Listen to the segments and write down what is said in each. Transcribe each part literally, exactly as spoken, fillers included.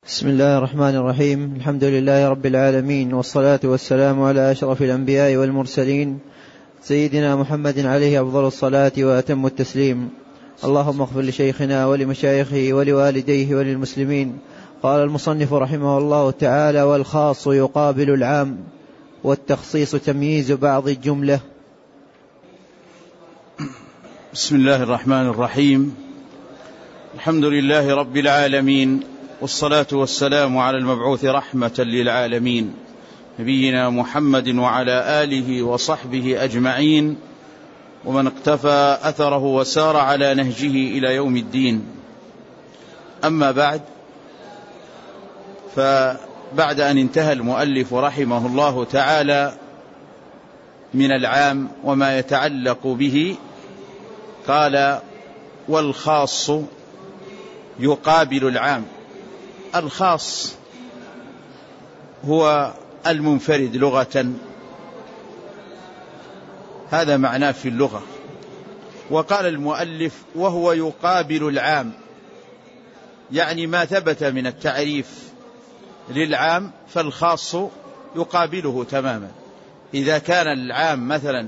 بسم الله الرحمن الرحيم. الحمد لله رب العالمين، والصلاة والسلام على أشرف الأنبياء والمرسلين سيدنا محمد عليه أفضل الصلاة وأتم التسليم. اللهم اغفر لشيخنا ولمشايخه ولوالديه وللمسلمين. قال المصنف رحمه الله تعالى: والخاص يقابل العام، والتخصيص تمييز بعض الجملة. بسم الله الرحمن الرحيم. الحمد لله رب العالمين، والصلاة والسلام على المبعوث رحمة للعالمين نبينا محمد وعلى آله وصحبه أجمعين، ومن اقتفى أثره وسار على نهجه إلى يوم الدين. أما بعد، فبعد أن انتهى المؤلف رحمه الله تعالى من العام وما يتعلق به، قال: والخاص يقابل العام. الخاص هو المنفرد لغة، هذا معناه في اللغة. وقال المؤلف: وهو يقابل العام، يعني ما ثبت من التعريف للعام فالخاص يقابله تماما. إذا كان العام مثلا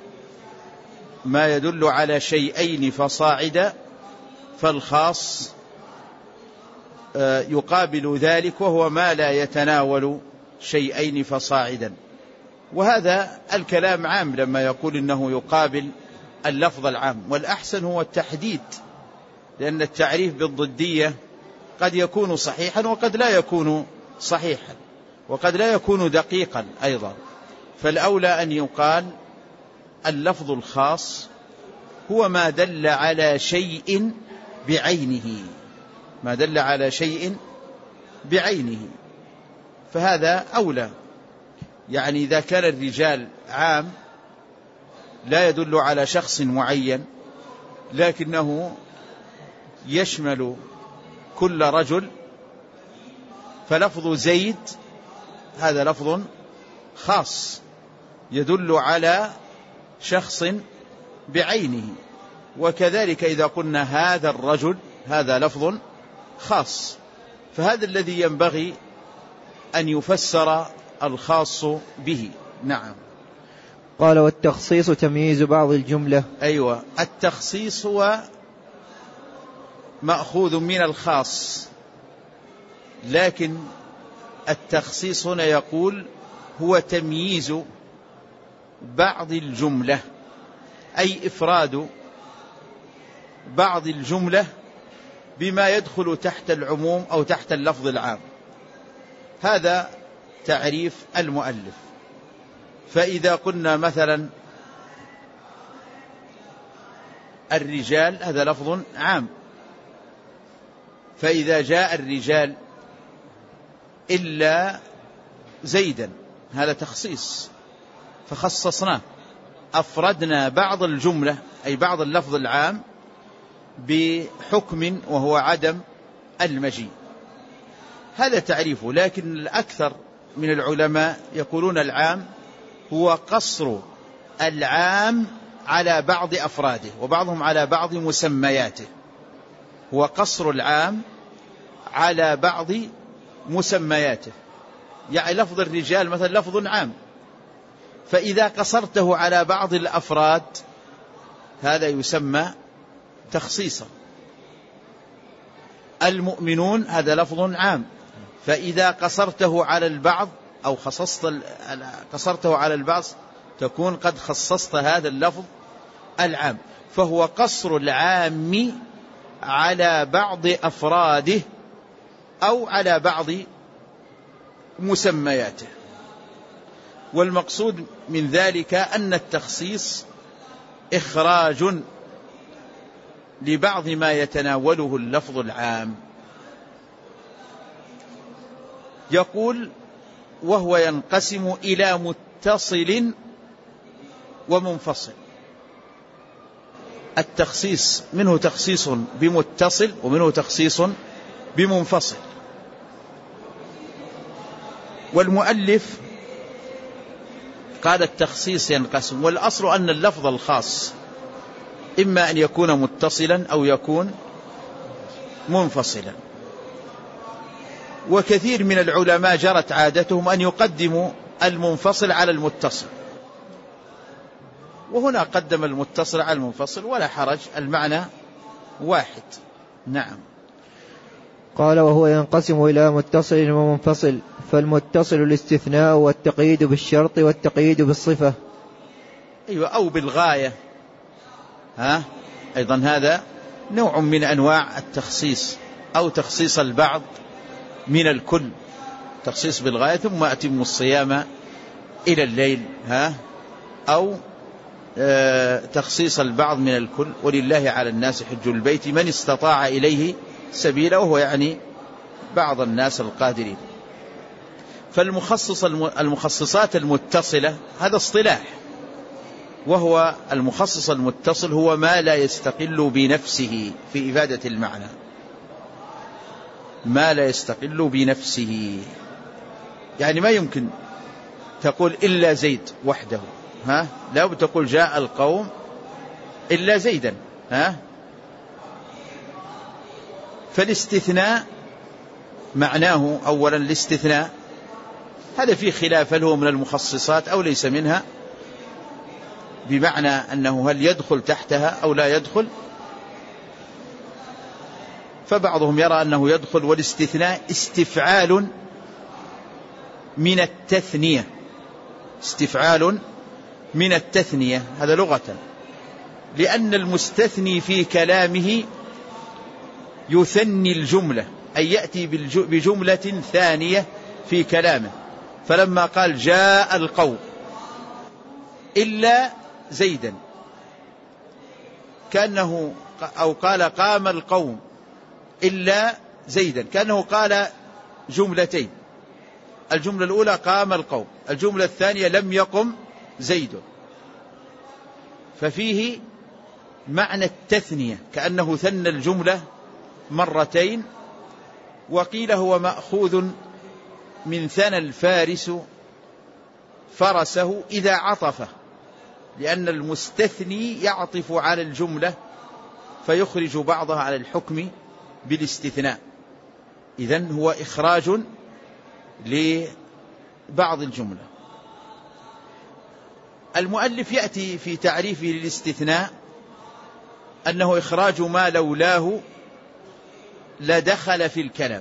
ما يدل على شيئين فصاعدا، فالخاص يقابل ذلك، وهو ما لا يتناول شيئين فصاعدا. وهذا الكلام عام لما يقول إنه يقابل اللفظ العام، والأحسن هو التحديد، لأن التعريف بالضدية قد يكون صحيحا وقد لا يكون صحيحا، وقد لا يكون دقيقا أيضا. فالأولى أن يقال اللفظ الخاص هو ما دل على شيء بعينه، ما دل على شيء بعينه، فهذا أولى. يعني إذا كان الرجال عام لا يدل على شخص معين، لكنه يشمل كل رجل، فلفظ زيد هذا لفظ خاص يدل على شخص بعينه. وكذلك إذا قلنا هذا الرجل، هذا لفظ خاص. فهذا الذي ينبغي أن يفسر الخاص به. نعم. قال: والتخصيص تمييز بعض الجملة. أيوة، التخصيص هو مأخوذ من الخاص، لكن التخصيص هنا يقول هو تمييز بعض الجملة، أي إفراد بعض الجملة بما يدخل تحت العموم أو تحت اللفظ العام. هذا تعريف المؤلف. فإذا قلنا مثلا الرجال، هذا لفظ عام، فإذا جاء الرجال إلا زيدا، هذا تخصيص فخصصناه، أفردنا بعض الجملة أي بعض اللفظ العام بحكم وهو عدم المجيء. هذا تعريفه. لكن الأكثر من العلماء يقولون العام هو قصر العام على بعض أفراده، وبعضهم على بعض مسمياته. هو قصر العام على بعض مسمياته. يعني لفظ الرجال مثلا لفظ عام، فإذا قصرته على بعض الأفراد هذا يسمى تخصيصا. المؤمنون هذا لفظ عام، فإذا قصرته على البعض أو خصصت قصرته على البعض تكون قد خصصت هذا اللفظ العام. فهو قصر العام على بعض أفراده أو على بعض مسمياته. والمقصود من ذلك أن التخصيص إخراج لبعض ما يتناوله اللفظ العام. يقول: وهو ينقسم إلى متصل ومنفصل. التخصيص منه تخصيص بمتصل ومنه تخصيص بمنفصل. والمؤلف قال التخصيص ينقسم، والأصل أن اللفظ الخاص إما أن يكون متصلا أو يكون منفصلا. وكثير من العلماء جرت عادتهم أن يقدموا المنفصل على المتصل، وهنا قدم المتصل على المنفصل ولا حرج، المعنى واحد. نعم. قال وهو ينقسم إلى متصل ومنفصل، فالمتصل الاستثناء والتقييد بالشرط والتقييد بالصفة. أيوة، أو بالغاية، ها أيضا هذا نوع من أنواع التخصيص، أو تخصيص البعض من الكل، تخصيص بالغاية ثم أتم الصيام إلى الليل، ها أو آه تخصيص البعض من الكل. ولله على الناس حج البيت من استطاع إليه سبيلا، وهو يعني بعض الناس القادرين. فالمخصص المخصصات المتصلة هذا اصطلاح، وهو المخصص المتصل هو ما لا يستقل بنفسه في إفادة المعنى، ما لا يستقل بنفسه، يعني ما يمكن تقول إلا زيد وحده، ها لا تقول جاء القوم إلا زيدا، ها. فالاستثناء معناه أولا الاستثناء هذا فيه خلاف، هل هو من المخصصات أو ليس منها، بمعنى أنه هل يدخل تحتها أو لا يدخل. فبعضهم يرى أنه يدخل، والاستثناء استفعال من التثنية، استفعال من التثنية هذا لغة، لأن المستثني في كلامه يثني الجملة، أي يأتي بجملة ثانية في كلامه. فلما قال جاء القوم إلا زيدا، كأنه أو قال قام القوم إلا زيدا، كأنه قال جملتين، الجملة الأولى قام القوم، الجملة الثانية لم يقم زيد، ففيه معنى التثنية كأنه ثنى الجملة مرتين. وقيل هو مأخوذ من ثنى الفارس فرسه إذا عطفه، لأن المستثني يعطف على الجملة فيخرج بعضها على الحكم بالاستثناء، إذن هو إخراج لبعض الجملة. المؤلف يأتي في تعريفه للاستثناء أنه إخراج ما لولاه لدخل في الكلام،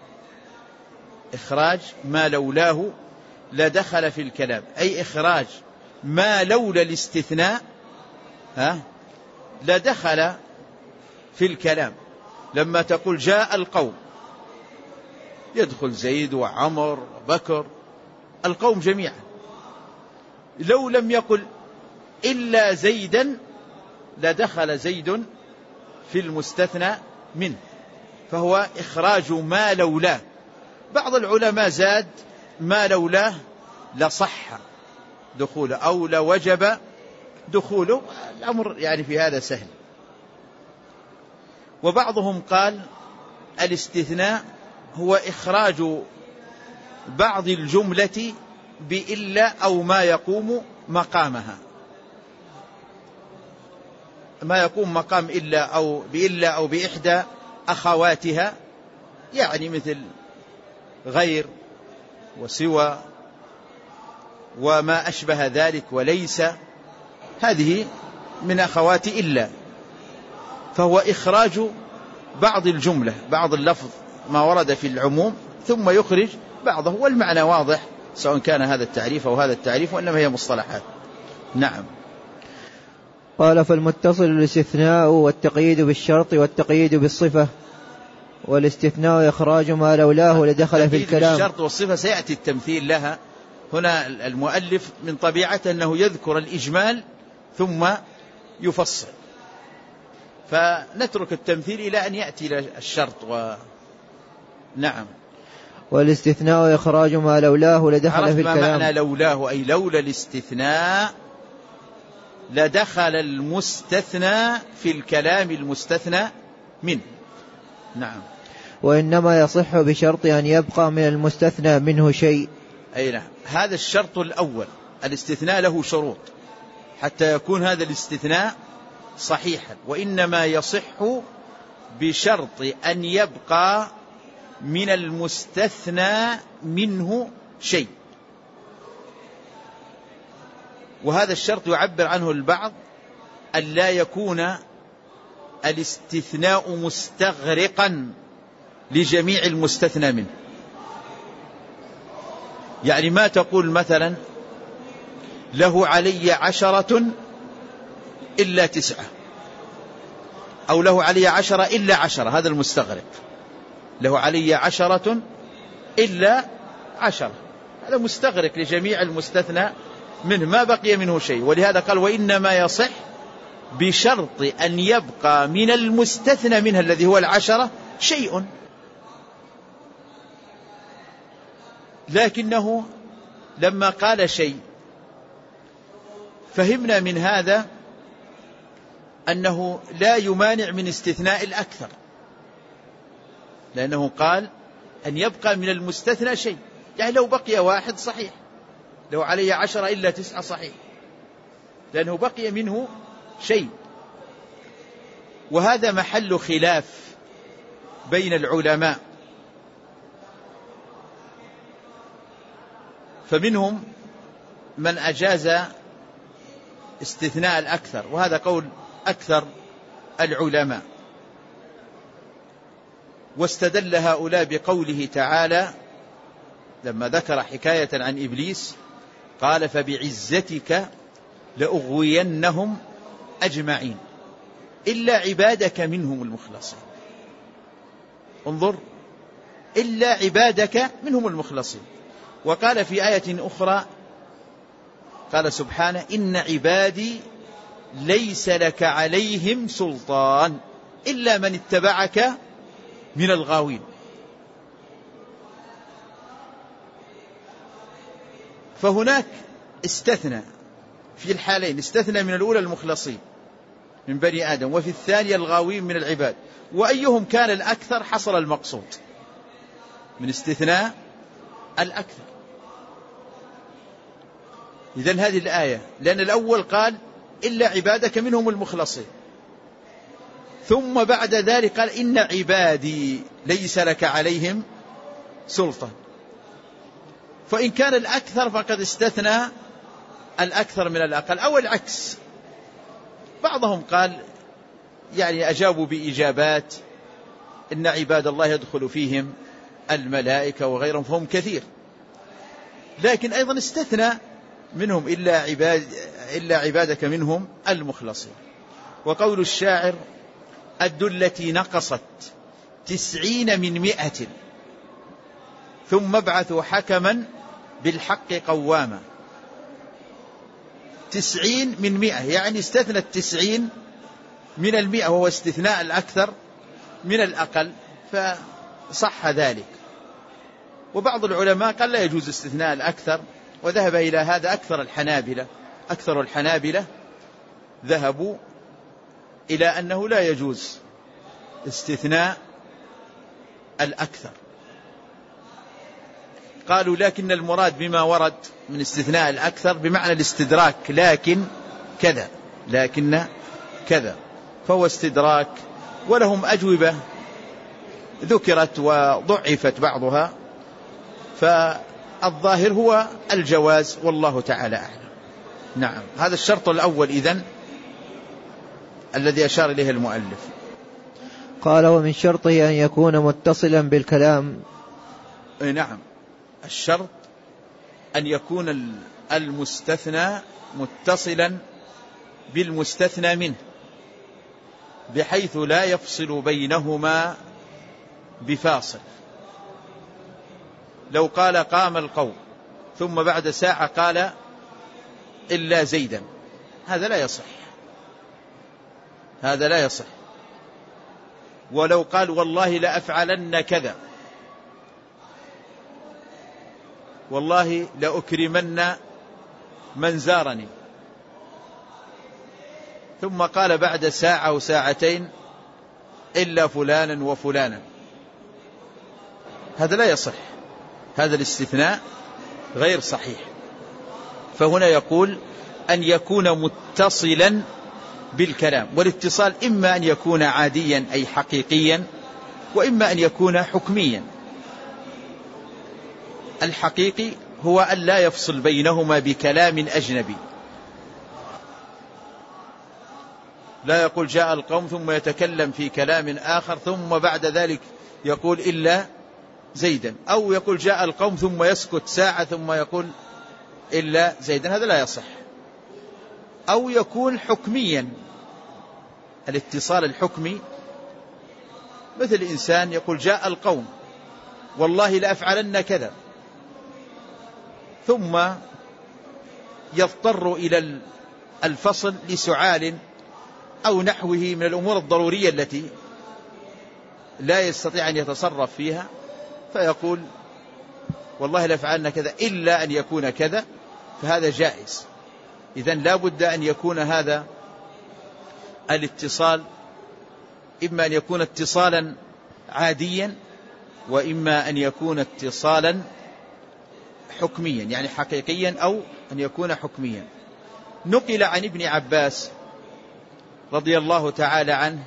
إخراج ما لولاه لدخل في الكلام، أي إخراج ما لولا الاستثناء ها لدخل في الكلام. لما تقول جاء القوم يدخل زيد وعمر وبكر، القوم جميعا. لو لم يقل إلا زيدا لدخل زيد في المستثنى منه، فهو إخراج ما لولاه. بعض العلماء زاد ما لولاه لصح دخوله أو لوجب دخوله، الأمر يعني في هذا سهل. وبعضهم قال الاستثناء هو إخراج بعض الجملة بإلا أو ما يقوم مقامها، ما يقوم مقام إلا أو بإلا أو بإحدى أخواتها، يعني مثل غير وسوى وما أشبه ذلك وليس، هذه من أخوات إلا، فهو إخراج بعض الجملة، بعض اللفظ ما ورد في العموم ثم يخرج بعضه، والمعنى واضح سواء كان هذا التعريف أو هذا التعريف، وإنما هي مصطلحات. نعم. قال فالمتصل الاستثناء والتقييد بالشرط والتقييد بالصفة، والاستثناء إخراج ما لولاه لدخل في الكلام. الشرط والصفة سيأتي التمثيل لها هنا. المؤلف من طبيعته أنه يذكر الإجمال ثم يفصل، فنترك التمثيل إلى أن يأتي الشرط و... نعم. والاستثناء إخراج ما لولاه لدخل في الكلام. ما معنى لولاه؟ أي لولا الاستثناء لدخل المستثنى في الكلام المستثنى منه. نعم. وإنما يصح بشرط أن يبقى من المستثنى منه شيء. أي نعم، هذا الشرط الأول. الاستثناء له شروط حتى يكون هذا الاستثناء صحيحا، وإنما يصح بشرط أن يبقى من المستثنى منه شيء. وهذا الشرط يعبر عنه البعض أن لا يكون الاستثناء مستغرقا لجميع المستثنى منه. يعني ما تقول مثلا له علي عشرة إلا تسعة، أو له علي عشرة إلا عشرة، هذا المستغرق. له علي عشرة إلا عشرة، هذا مستغرق لجميع المستثنى منه، ما بقي منه شيء. ولهذا قال وإنما يصح بشرط أن يبقى من المستثنى منها الذي هو العشرة شيء. لكنه لما قال شيء فهمنا من هذا أنه لا يمانع من استثناء الأكثر، لأنه قال أن يبقى من المستثنى شيء. يعني لو بقي واحد صحيح، لو علي عشرة إلا تسعة صحيح، لأنه بقي منه شيء. وهذا محل خلاف بين العلماء، فمنهم من أجاز استثناء الأكثر، وهذا قول أكثر العلماء. واستدل هؤلاء بقوله تعالى لما ذكر حكاية عن إبليس قال فبعزتك لأغوينهم أجمعين إلا عبادك منهم المخلصين. انظر، إلا عبادك منهم المخلصين. وقال في آية أخرى قال سبحانه إن عبادي ليس لك عليهم سلطان إلا من اتبعك من الغاوين. فهناك استثنى في الحالين، استثنى من الأولى المخلصين من بني آدم، وفي الثانية الغاوين من العباد. وأيهم كان الأكثر حصل المقصود من استثناء الأكثر. إذن هذه الآية، لأن الأول قال إلا عبادك منهم المخلصين، ثم بعد ذلك قال إن عبادي ليس لك عليهم سلطان. فإن كان الأكثر فقد استثنى الأكثر من الأقل، أو العكس. بعضهم قال يعني أجابوا بإجابات إن عباد الله يدخل فيهم الملائكة وغيرهم فهم كثير، لكن أيضا استثنى منهم إلا, عباد إلا عبادك منهم المخلصين. وقول الشاعر الدلة نقصت تسعين من مئة ثم ابعثوا حكما بالحق قواما. تسعين من مئة يعني استثنى التسعين من المئة، وهو استثناء الأكثر من الأقل، فصح ذلك. وبعض العلماء قال لا يجوز استثناء الأكثر، وذهب إلى هذا أكثر الحنابلة. أكثر الحنابلة ذهبوا إلى أنه لا يجوز استثناء الأكثر. قالوا لكن المراد بما ورد من استثناء الأكثر بمعنى الاستدراك، لكن كذا لكن كذا، فهو استدراك. ولهم أجوبة ذكرت وضعفت بعضها، فالظاهر هو الجواز والله تعالى أعلم. نعم، هذا الشرط الأول إذن الذي أشار إليه المؤلف. قال ومن شرطه أن يكون متصلا بالكلام. نعم، الشرط أن يكون المستثنى متصلا بالمستثنى منه بحيث لا يفصل بينهما بفاصل. لو قال قام القوم ثم بعد ساعة قال إلا زيدا، هذا لا يصح، هذا لا يصح. ولو قال والله لأفعلن كذا، والله لأكرمن من زارني، ثم قال بعد ساعة أو ساعتين إلا فلانا وفلانا، هذا لا يصح، هذا الاستثناء غير صحيح. فهنا يقول أن يكون متصلا بالكلام، والاتصال إما أن يكون عاديا أي حقيقيا، وإما أن يكون حكميا الحقيقي هو أن لا يفصل بينهما بكلام أجنبي، لا يقول جاء القوم ثم يتكلم في كلام آخر ثم بعد ذلك يقول إلا زيدا، أو يقول جاء القوم ثم يسكت ساعة ثم يقول إلا زيدا، هذا لا يصح. أو يكون حكميا، الاتصال الحكمي مثل إنسان يقول جاء القوم والله لأفعلن كذا، ثم يضطر إلى الفصل لسعال أو نحوه من الأمور الضرورية التي لا يستطيع أن يتصرف فيها، فيقول والله لأفعلن كذا إلا أن يكون كذا، فهذا جائز. إذن لا بد أن يكون هذا الاتصال إما أن يكون اتصالا عاديا، وإما أن يكون اتصالا حكميا يعني حقيقيا، أو أن يكون حكميا. نقل عن ابن عباس رضي الله تعالى عنه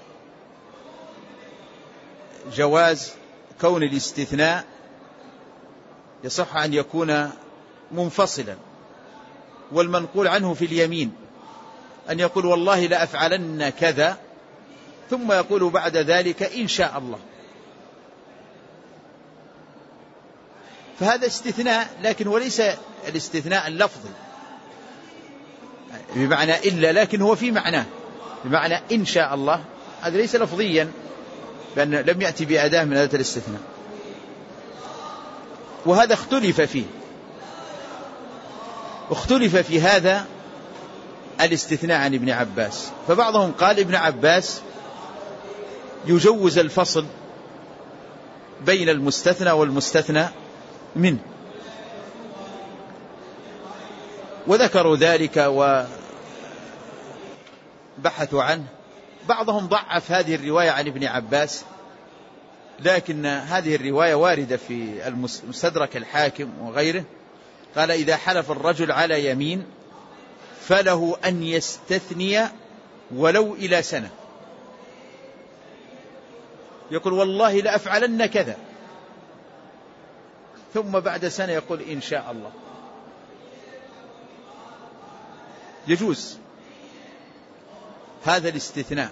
جواز كون الاستثناء يصح أن يكون منفصلا، والمنقول عنه في اليمين أن يقول والله لأفعلن كذا ثم يقول بعد ذلك إن شاء الله، فهذا استثناء، لكن وليس الاستثناء اللفظي بمعنى إلا، لكن هو في معناه بمعنى إن شاء الله، هذا ليس لفظيا لأن لم يأتي بأداة من أداة الاستثناء، وهذا اختلف فيه اختلف في هذا الاستثناء عن ابن عباس. فبعضهم قال ابن عباس يجوز الفصل بين المستثنى والمستثنى منه، وذكروا ذلك وبحثوا عنه. بعضهم ضعف هذه الرواية عن ابن عباس، لكن هذه الرواية واردة في المستدرك الحاكم وغيره. قال إذا حلف الرجل على يمين فله أن يستثني ولو إلى سنة، يقول والله لأفعلن كذا، ثم بعد سنة يقول إن شاء الله، يجوز هذا الاستثناء.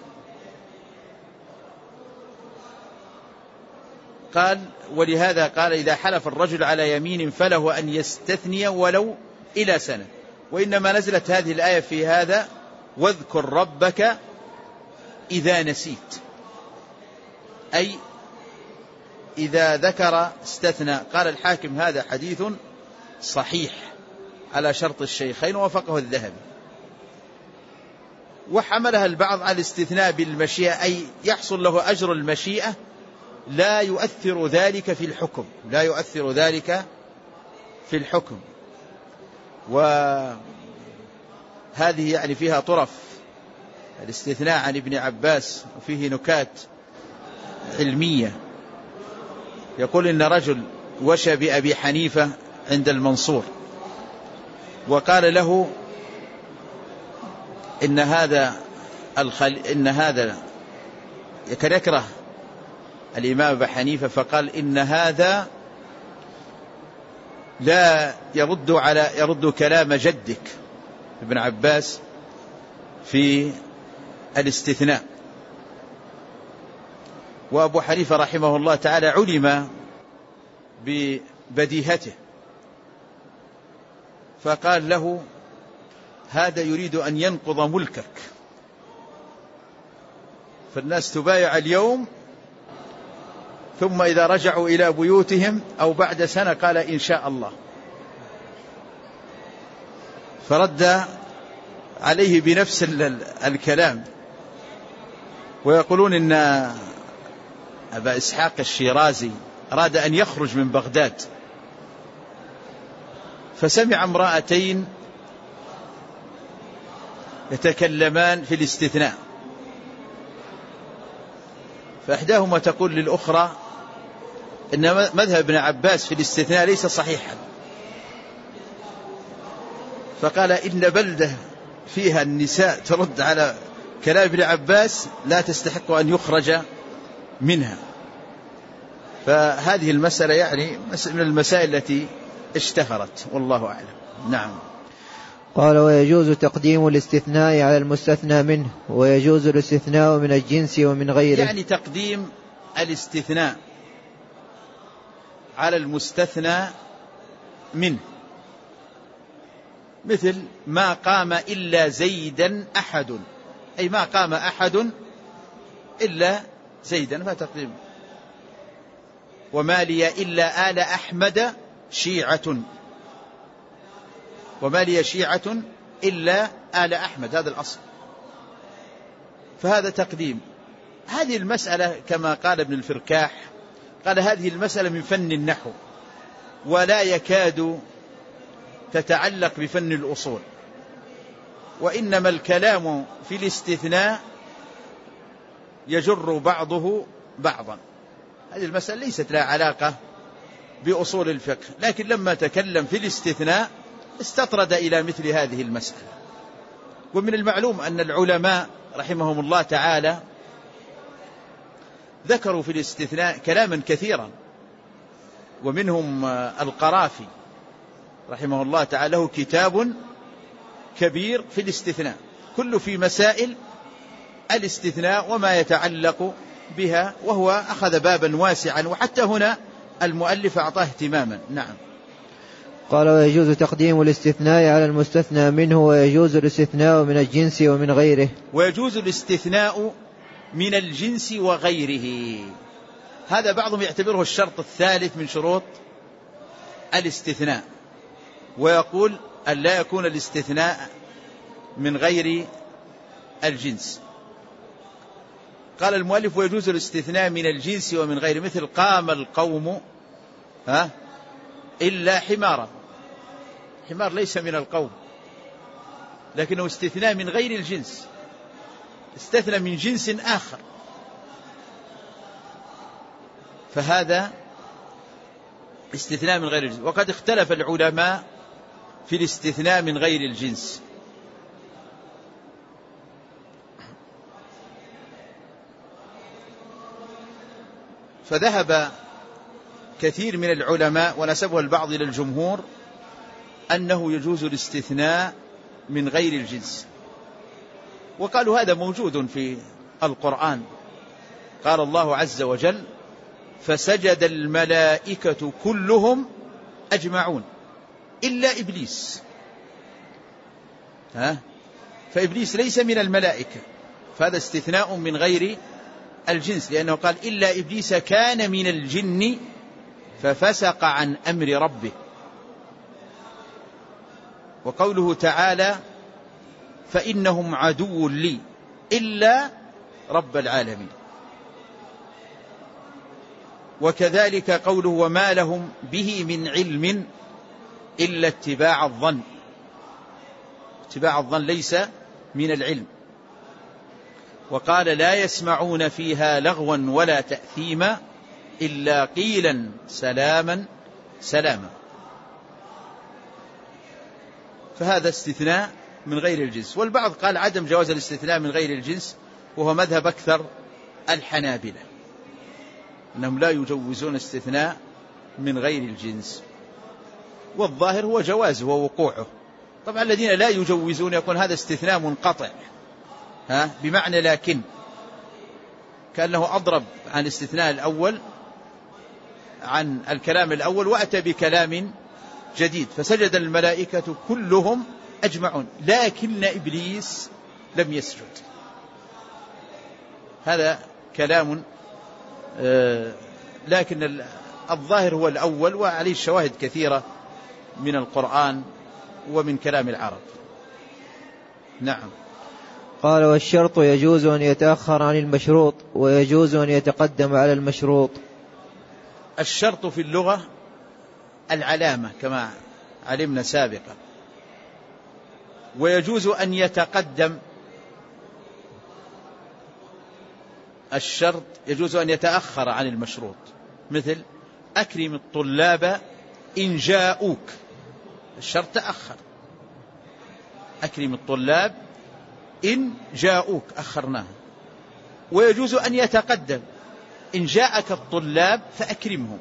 قال ولهذا قال إذا حلف الرجل على يمين فله أن يستثني ولو إلى سنة. وإنما نزلت هذه الآية في هذا واذكر ربك إذا نسيت، أي إذا ذكر استثنى. قال الحاكم هذا حديث صحيح على شرط الشيخين ووافقه الذهبي. وحملها البعض على الاستثناء بالمشيئة، أي يحصل له أجر المشيئة، لا يؤثر ذلك في الحكم لا يؤثر ذلك في الحكم. وهذه يعني فيها طرف الاستثناء عن ابن عباس، وفيه نكات علمية. يقول إن رجل وشى بأبي حنيفة عند المنصور وقال له إن هذا الخل... إن هذا كان يكره الإمام أبي حنيفة، فقال إن هذا لا يرد على يرد كلام جدك ابن عباس في الاستثناء. وأبو حنيفة رحمه الله تعالى علم ببديهته، فقال له هذا يريد أن ينقض ملكك، فالناس تبايع اليوم ثم إذا رجعوا إلى بيوتهم أو بعد سنة قال إن شاء الله. فرد عليه بنفس الكلام. ويقولون إن أبا إسحاق الشيرازي أراد أن يخرج من بغداد، فسمع امرأتين يتكلمان في الاستثناء، فإحداهما تقول للأخرى إن مذهب ابن عباس في الاستثناء ليس صحيحا، فقال إن بلدة فيها النساء ترد على كلام ابن عباس لا تستحق أن يخرج منها. فهذه المسألة يعني من المسائل التي اشتهرت والله أعلم. نعم. قال ويجوز تقديم الاستثناء على المستثنى منه ويجوز الاستثناء من الجنس ومن غيره. يعني تقديم الاستثناء على المستثنى منه، مثل ما قام إلا زيدا أحد، أي ما قام أحد إلا زيدا فتقديم. وما لي إلا آل أحمد شيعة، وما لي شيعة إلا آل أحمد، هذا الأصل، فهذا تقديم. هذه المسألة كما قال ابن الفركاح قال هذه المسألة من فن النحو ولا يكاد تتعلق بفن الأصول، وإنما الكلام في الاستثناء يجر بعضه بعضا. هذه المسألة ليست لها علاقة بأصول الفقه، لكن لما تكلم في الاستثناء استطرد إلى مثل هذه المسألة. ومن المعلوم أن العلماء رحمهم الله تعالى ذكروا في الاستثناء كلاما كثيرا، ومنهم القرافي رحمه الله تعالى له كتاب كبير في الاستثناء، كله في مسائل الاستثناء وما يتعلق بها، وهو أخذ بابا واسعا، وحتى هنا المؤلف أعطاه اهتماما. نعم. قال ويجوز تقديم الاستثناء على المستثنى منه ويجوز الاستثناء من الجنس ومن غيره. ويجوز الاستثناء من الجنس وغيره، هذا بعضهم يعتبره الشرط الثالث من شروط الاستثناء، ويقول أن لا يكون الاستثناء من غير الجنس. قال المؤلف ويجوز الاستثناء من الجنس ومن غيره، مثل قام القوم ها إلا حمارا، حمار ليس من القوم لكنه استثناء من غير الجنس، استثنى من جنس آخر، فهذا استثناء من غير الجنس. وقد اختلف العلماء في الاستثناء من غير الجنس، فذهب كثير من العلماء ونسبه البعض إلى الجمهور أنه يجوز الاستثناء من غير الجنس، وقالوا هذا موجود في القرآن. قال الله عز وجل فسجد الملائكة كلهم أجمعون إلا إبليس، ها؟ فإبليس ليس من الملائكة، فهذا استثناء من غير الجنس، لأنه قال إلا إبليس كان من الجن ففسق عن أمر ربه. وقوله تعالى فإنهم عدو لي إلا رب العالمين. وكذلك قوله وما لهم به من علم إلا اتباع الظن، اتباع الظن ليس من العلم. وقال لا يسمعون فيها لغوا ولا تأثيما إلا قيلا سلاما سلاما، فهذا استثناء من غير الجنس. والبعض قال عدم جواز الاستثناء من غير الجنس، وهو مذهب أكثر الحنابلة، أنهم لا يجوزون استثناء من غير الجنس، والظاهر هو جوازه ووقوعه. طبعا الذين لا يجوزون يكون هذا استثناء منقطع، ها بمعنى لكن، كأنه أضرب عن الاستثناء الأول عن الكلام الأول وأتى بكلام جديد، فسجد الملائكة كلهم أجمعون لكن إبليس لم يسجد. هذا كلام آه لكن الظاهر هو الأول، وعليه الشواهد كثيرة من القرآن ومن كلام العرب. نعم. قال والشرط يجوز أن يتأخر عن المشروط ويجوز أن يتقدم على المشروط. الشرط في اللغة العلامة كما علمنا سابقا، ويجوز أن يتقدم الشرط، يجوز أن يتأخر عن المشروط، مثل أكرم الطلاب إن جاءوك، الشرط تأخر، أكرم الطلاب إن جاءوك أخرناه. ويجوز أن يتقدم، إن جاءك الطلاب فأكرمهم،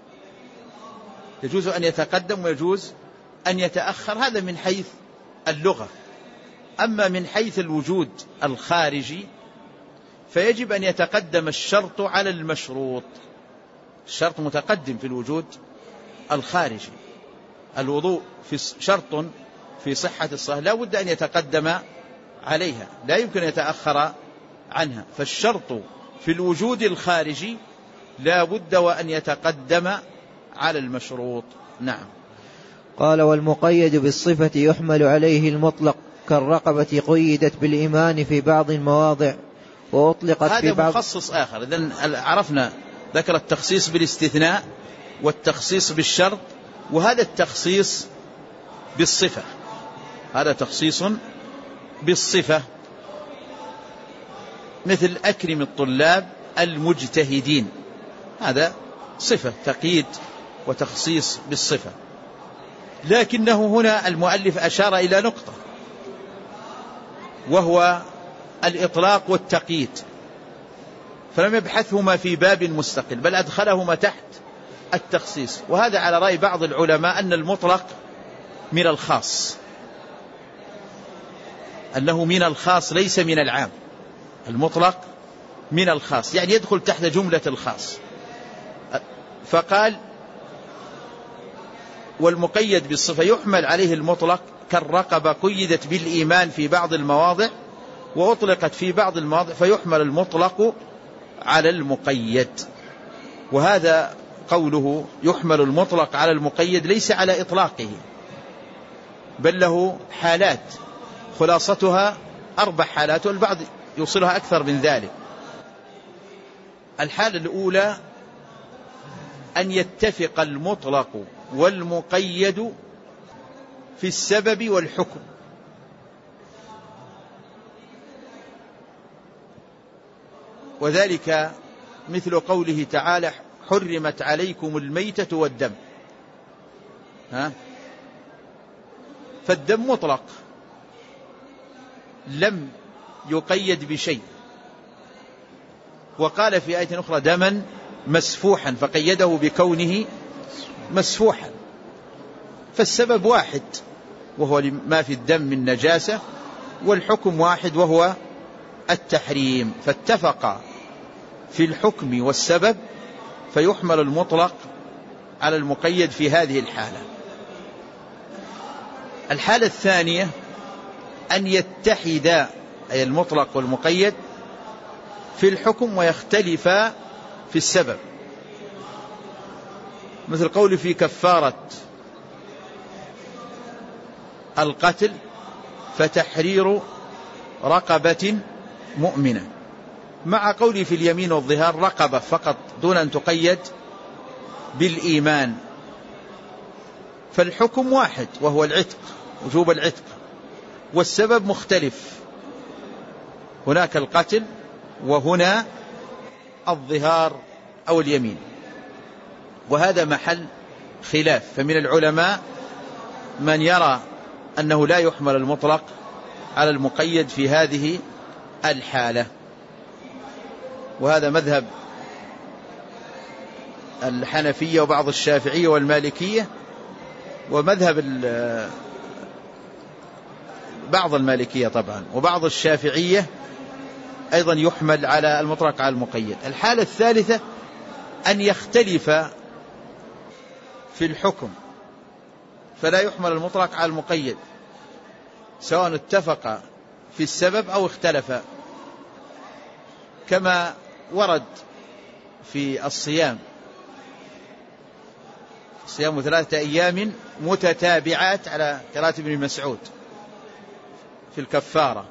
يجوز أن يتقدم ويجوز أن يتأخر، هذا من حيث اللغة. أما من حيث الوجود الخارجي فيجب أن يتقدم الشرط على المشروط. الشرط متقدم في الوجود الخارجي. الوضوء في شرط في صحة الصلاة لا بد أن يتقدم عليها، لا يمكن أن يتأخر عنها. فالشرط في الوجود الخارجي لا بد وأن يتقدم على المشروط. نعم. قال: والمقيد بالصفة يحمل عليه المطلق، كالرقبة قيدت بالإيمان في بعض المواضع وأطلقت في بعض. هذا مخصص آخر. إذن عرفنا ذكر التخصيص بالاستثناء والتخصيص بالشرط، وهذا التخصيص بالصفة، هذا تخصيص بالصفة، مثل أكرم الطلاب المجتهدين، هذا صفة تقييد وتخصيص بالصفة. لكنه هنا المؤلف أشار إلى نقطة، وهو الإطلاق والتقييد، فلم يبحثهما في باب مستقل بل أدخلهما تحت التخصيص. وهذا على رأي بعض العلماء أن المطلق من الخاص، أنه من الخاص ليس من العام. المطلق من الخاص يعني يدخل تحت جملة الخاص. فقال: والمقيد بالصفة يحمل عليه المطلق، كالرقبة قيدت بالإيمان في بعض المواضع وأطلقت في بعض المواضع، فيحمل المطلق على المقيد. وهذا قوله يحمل المطلق على المقيد ليس على إطلاقه، بل له حالات خلاصتها أربع حالات، والبعض يوصلها أكثر من ذلك. الحالة الأولى أن يتفق المطلق والمقيد في السبب والحكم، وذلك مثل قوله تعالى: حرمت عليكم الميتة والدم. ها؟ فالدم مطلق لم يقيد بشيء. وقال في آية أخرى: دما مسفوحا، فقيده بكونه مسفوحا. فالسبب واحد وهو ما في الدم من نجاسة، والحكم واحد وهو التحريم، فاتفق في الحكم والسبب فيحمل المطلق على المقيد في هذه الحالة. الحالة الثانية أن يتحدا، أي المطلق والمقيد، في الحكم ويختلفا في السبب، مثل قول في كفارة القتل: فتحرير رقبة مؤمنة، مع قولي في اليمين والظهار رقبة فقط دون أن تقيد بالإيمان. فالحكم واحد وهو العتق، وجوب العتق، والسبب مختلف، هناك القتل وهنا الظهار أو اليمين، وهذا محل خلاف. فمن العلماء من يرى أنه لا يحمل المطلق على المقيد في هذه الحالة، وهذا مذهب الحنفية وبعض الشافعية والمالكية، ومذهب بعض المالكية طبعا، وبعض الشافعية أيضا يحمل على المطلق على المقيد. الحالة الثالثة أن يختلف في الحكم فلا يحمل المطلق على المقيد، سواء اتفق في السبب أو اختلف، كما ورد في الصيام: صيام ثلاثة أيام متتابعات على قراءة ابن مسعود في الكفارة.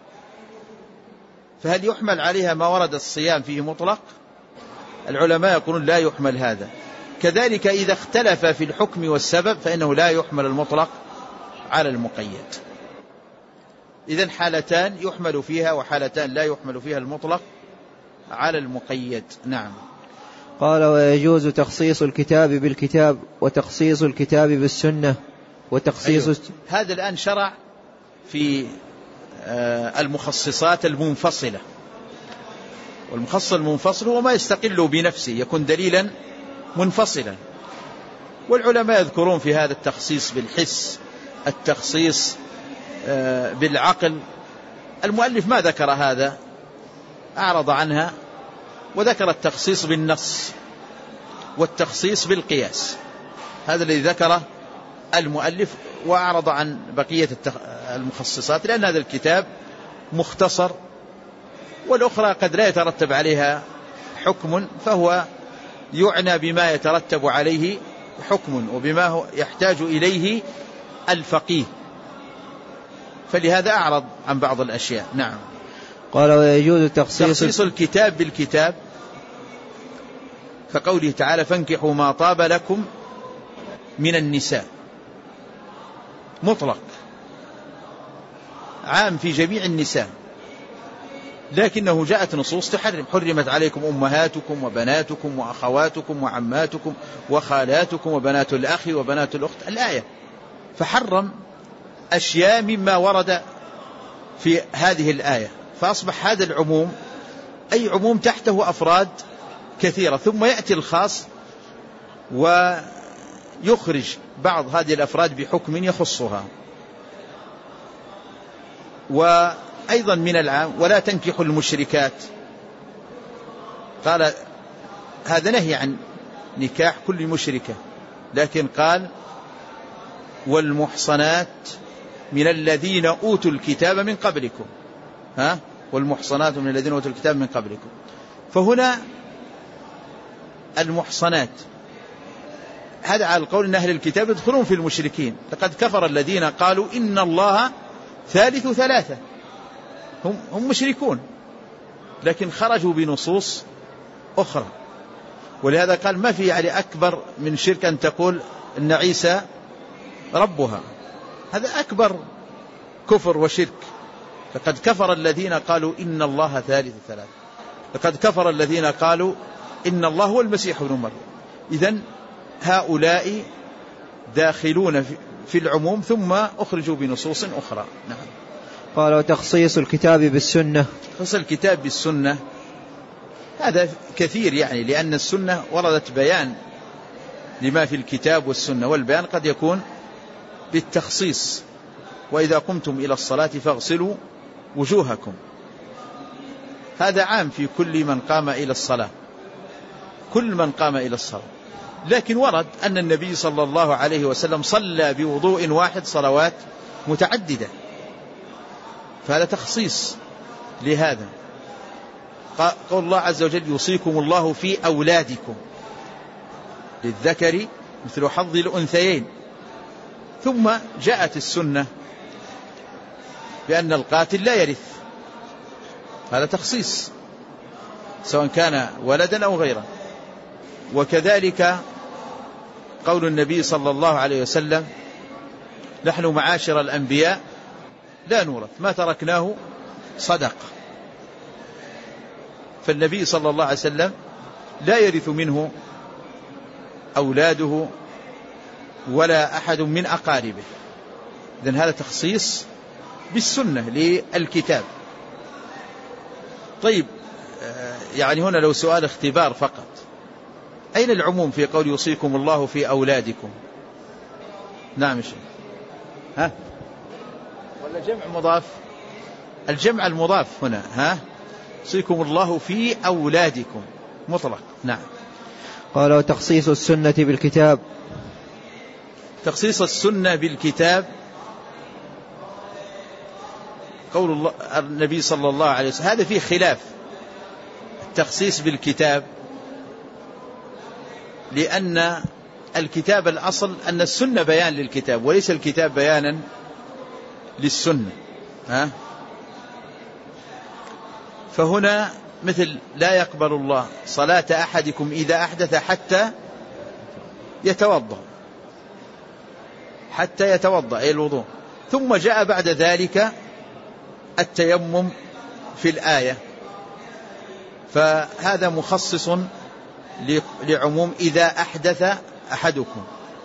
فهل يحمل عليها ما ورد الصيام فيه مطلق؟ العلماء يقولون لا يحمل هذا. كذلك إذا اختلف في الحكم والسبب فإنه لا يحمل المطلق على المقيد. إذن حالتان يحمل فيها وحالتان لا يحمل فيها المطلق على المقيد. نعم. قال: ويجوز تخصيص الكتاب بالكتاب، وتخصيص الكتاب بالسنة، وتخصيص أيوه. هذا الآن شرع في المخصصات المنفصلة، والمخصص المنفصل هو ما يستقل بنفسه، يكون دليلا منفصلا. والعلماء يذكرون في هذا التخصيص بالحس، التخصيص بالعقل. المؤلف ما ذكر هذا، أعرض عنها، وذكر التخصيص بالنص والتخصيص بالقياس. هذا الذي ذكره المؤلف، وأعرض عن بقية المخصصات، لأن هذا الكتاب مختصر، والأخرى قد لا يترتب عليها حكم، فهو يعنى بما يترتب عليه حكم وبما يحتاج إليه الفقيه، فلهذا أعرض عن بعض الأشياء. نعم. قال ويجوز تخصيص, تخصيص الكتاب بالكتاب كقوله تعالى فانكحوا ما طاب لكم من النساء، مطلق عام في جميع النساء، لكنه جاءت نصوص تحرم. حرمت عليكم أمهاتكم وبناتكم وأخواتكم وعماتكم وخالاتكم وبنات الأخ وبنات الأخت، الآية، فحرم أشياء مما ورد في هذه الآية، فأصبح هذا العموم أي عموم تحته أفراد كثيرة، ثم يأتي الخاص ويخرج بعض هذه الأفراد بحكم يخصها. وأيضا من العام ولا تنكحوا المشركات، قال هذا نهي عن نكاح كل مشركة، لكن قال والمحصنات من الذين أوتوا الكتاب من قبلكم، ها والمحصنات من الذين أوتوا الكتاب من قبلكم. فهنا المحصنات هذا على القول أن أهل الكتاب يدخلون في المشركين. لقد كفر الذين قالوا إن الله ثالث ثلاثة، هم, هم مشركون، لكن خرجوا بنصوص أخرى. ولهذا قال ما في يعني أكبر من شرك أن تقول إن عيسى ربها، هذا أكبر كفر وشرك. لقد كفر الذين قالوا إن الله ثالث ثلاثة، لقد كفر الذين قالوا إن الله هو المسيح ابن مريم. إذن هؤلاء داخلون في العموم ثم أخرجوا بنصوص أخرى. نعم. قال وتخصيص الكتاب بالسنة. تخصيص الكتاب بالسنة هذا كثير، يعني لأن السنة وردت بيان لما في الكتاب والسنة، والبيان قد يكون بالتخصيص. وإذا قمتم إلى الصلاة فاغسلوا وجوهكم، هذا عام في كل من قام إلى الصلاة، كل من قام إلى الصلاة. لكن ورد أن النبي صلى الله عليه وسلم صلى بوضوء واحد صلوات متعددة، فهذا تخصيص لهذا. قول الله عز وجل يوصيكم الله في أولادكم للذكر مثل حظ الأنثيين. ثم جاءت السنة بأن القاتل لا يرث، هذا تخصيص سواء كان ولدا أو غيره. وكذلك قول النبي صلى الله عليه وسلم نحن معاشر الأنبياء لا نورث ما تركناه صدق، فالنبي صلى الله عليه وسلم لا يرث منه أولاده ولا أحد من أقاربه. إذن هذا تخصيص بالسنة للكتاب. طيب، يعني هنا لو سؤال اختبار فقط، أين العموم في قول يوصيكم الله في أولادكم؟ نعم شيء ها ولا جمع مضاف؟ الجمع المضاف هنا ها يوصيكم الله في أولادكم مطلق. نعم. قال وتخصيص السنة بالكتاب. تخصيص السنة بالكتاب قول الله النبي صلى الله عليه وسلم، هذا فيه خلاف التخصيص بالكتاب، لأن الكتاب الأصل أن السنة بيان للكتاب وليس الكتاب بيانا للسنة، ها؟ فهنا مثل لا يقبل الله صلاة أحدكم إذا أحدث حتى يتوضأ، حتى يتوضأ أي الوضوء. ثم جاء بعد ذلك التيمم في الآية، فهذا مخصص لعموم إذا أحدث أحدكم.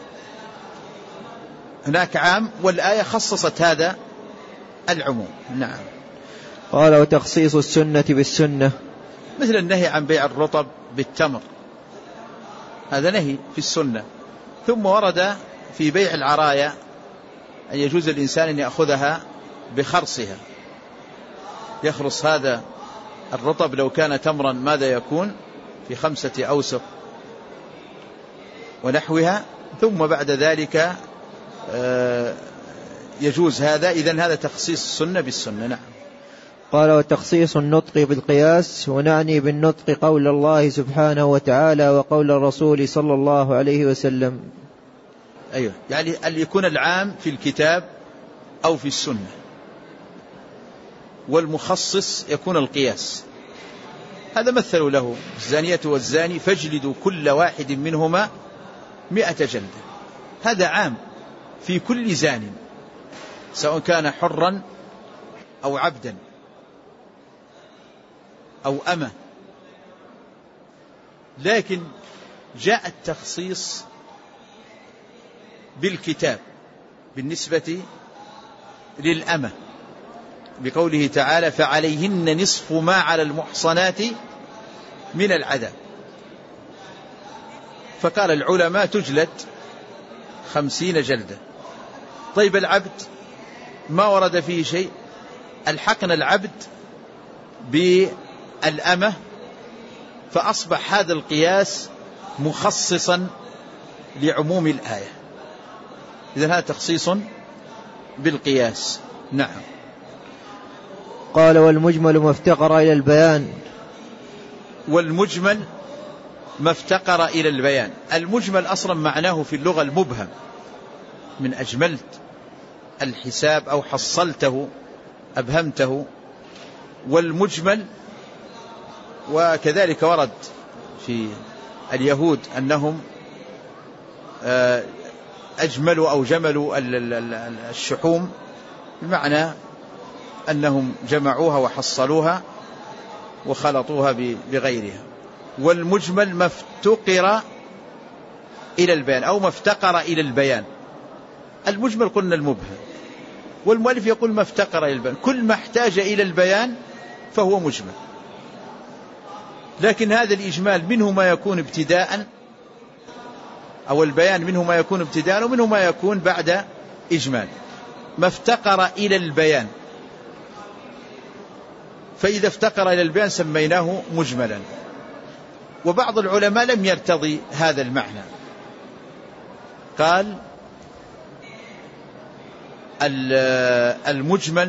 هناك عام والآية خصصت هذا العموم. نعم. قال وتخصيص السنة بالسنة. مثل النهي عن بيع الرطب بالتمر، هذا نهي في السنة. ثم ورد في بيع العرايا أن يجوز الإنسان أن يأخذها بخرصها، يخرص هذا الرطب لو كان تمرا ماذا يكون في خمسة أوسق ونحوها، ثم بعد ذلك يجوز هذا. إذن هذا تخصيص السنة بالسنة. نعم. قال: وتخصيص النطق بالقياس، ونعني بالنطق قول الله سبحانه وتعالى وقول الرسول صلى الله عليه وسلم. أيوه، يعني أن يكون العام في الكتاب أو في السنة، والمخصص يكون القياس. هذا مثلوا له: الزانية والزاني فاجلدوا كل واحد منهما مئة جلدة. هذا عام في كل زان سواء كان حرا أو عبدا أو أمة. لكن جاء التخصيص بالكتاب بالنسبة للأمة بقوله تعالى: فعليهن نصف ما على المحصنات من العذاب. فقال العلماء تجلد خمسين جلدة. طيب العبد ما ورد فيه شيء، الحقنا العبد بالأمة، فأصبح هذا القياس مخصصا لعموم الآية. إذن هذا تخصيص بالقياس. نعم. قال: والمجمل ما افتقر إلى البيان. والمجمل ما افتقر إلى البيان. المجمل أصلا معناه في اللغة المبهم، من أجملت الحساب أو حصلته أبهمته. والمجمل، وكذلك ورد في اليهود أنهم أجملوا أو جملوا الشحوم، بمعنى أنهم جمعوها وحصلوها وخلطوها بغيرها. والمجمل ما افتقر إلى البيان أو ما افتقر إلى البيان. المجمل قلنا المبهم، والمؤلف يقول ما افتقر إلى البيان، كل ما احتاج إلى البيان فهو مجمل. لكن هذا الإجمال منه ما يكون ابتداء، أو البيان منه ما يكون ابتداء ومنه ما يكون بعد إجمال. ما افتقر إلى البيان، فإذا افتقر إلى البيان سميناه مجملا. وبعض العلماء لم يرتضي هذا المعنى، قال المجمل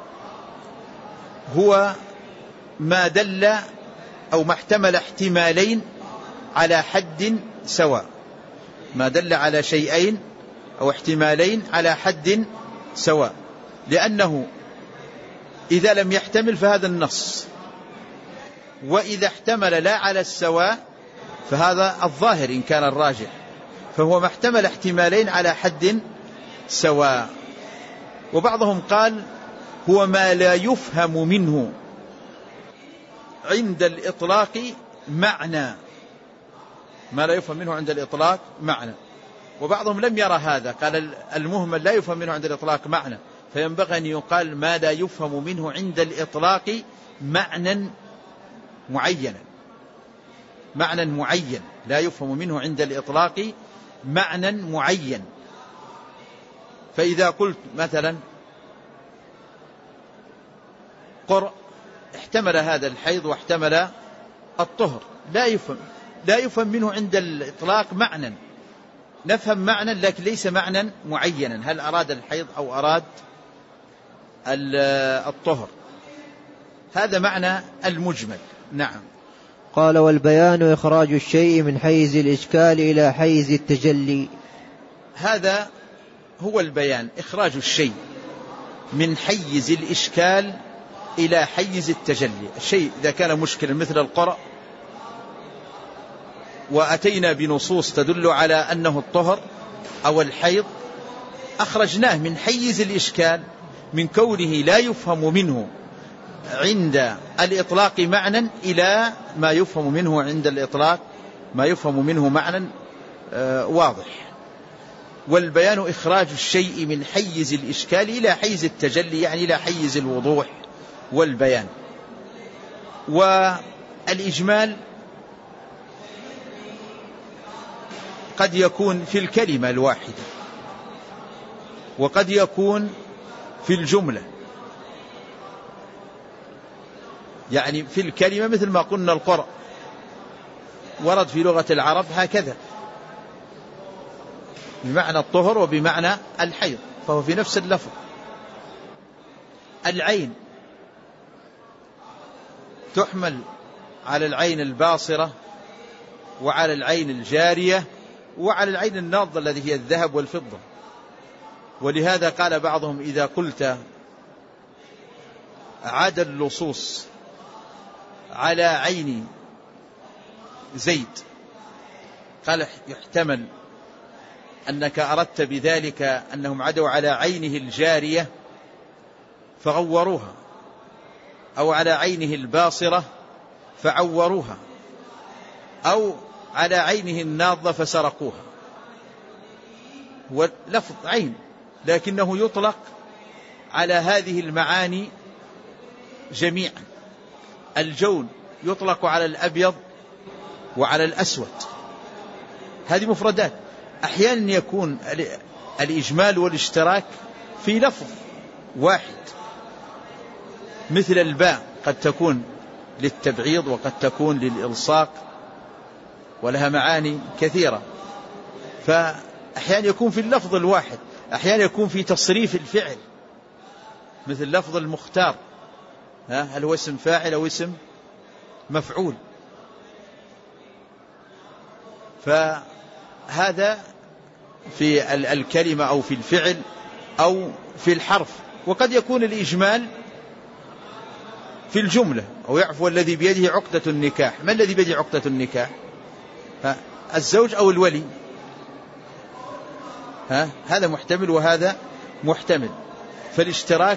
هو ما دل أو ما احتمل احتمالين على حد سواء، ما دل على شيئين أو احتمالين على حد سواء، لأنه إذا لم يحتمل فهذا النص، وإذا احتمل لا على السواء فهذا الظاهر إن كان الراجح، فهو ما احتمل احتمالين على حد سواء. وبعضهم قال هو ما لا يفهم منه عند الإطلاق معنى، ما لا يفهم منه عند الإطلاق معنى. وبعضهم لم يرى هذا، قال المهمل لا يفهم منه عند الإطلاق معنى، فينبغي أن يقال ما لا يفهم منه عند الإطلاق معنى معينا، معنى معين لا يفهم منه عند الإطلاق معنى معين. فإذا قلت مثلا قرء، احتمل هذا الحيض واحتمل الطهر، لا يفهم لا يفهم منه عند الإطلاق معنى، نفهم معنى لكن ليس معنى معينا، هل أراد الحيض أو أراد الطهر. هذا معنى المجمل. نعم. قال: والبيان إخراج الشيء من حيز الإشكال إلى حيز التجلي. هذا هو البيان، إخراج الشيء من حيز الإشكال إلى حيز التجلي. الشيء إذا كان مشكلا مثل القرء وأتينا بنصوص تدل على أنه الطهر أو الحيض، أخرجناه من حيز الإشكال من كونه لا يفهم منه عند الإطلاق معنى إلى ما يفهم منه عند الإطلاق ما يفهم منه معنى آه واضح. والبيان إخراج الشيء من حيز الإشكال إلى حيز التجلي، يعني إلى حيز الوضوح والبيان. الإجمال قد يكون في الكلمة الواحدة، وقد يكون في الجملة. يعني في الكلمة مثل ما قلنا القرء ورد في لغة العرب هكذا بمعنى الطهر وبمعنى الحيض، فهو في نفس اللفظ. العين تحمل على العين الباصرة وعلى العين الجارية وعلى العين الناضة الذي هي الذهب والفضة. ولهذا قال بعضهم إذا قلت عاد اللصوص على عين زيد، قال يحتمل أنك أردت بذلك أنهم عدوا على عينه الجارية فغوروها، أو على عينه الباصرة فعوروها، أو على عينه الناضة فسرقوها. هو لفظ عين لكنه يطلق على هذه المعاني جميعا. الجون يطلق على الأبيض وعلى الأسود، هذه مفردات. أحيانا يكون الإجمال والاشتراك في لفظ واحد، مثل الباء قد تكون للتبعيض وقد تكون للإلصاق ولها معاني كثيرة. فأحيانا يكون في اللفظ الواحد، أحيانا يكون في تصريف الفعل، مثل لفظ المختار، هل هو اسم فاعل أو اسم مفعول. فهذا في الكلمة أو في الفعل أو في الحرف. وقد يكون الإجمال في الجملة، أو يعفو الذي بيده عقدة النكاح. ما الذي بيده عقدة النكاح؟ ها الزوج أو الولي؟ ها هذا محتمل وهذا محتمل. فالاشتراك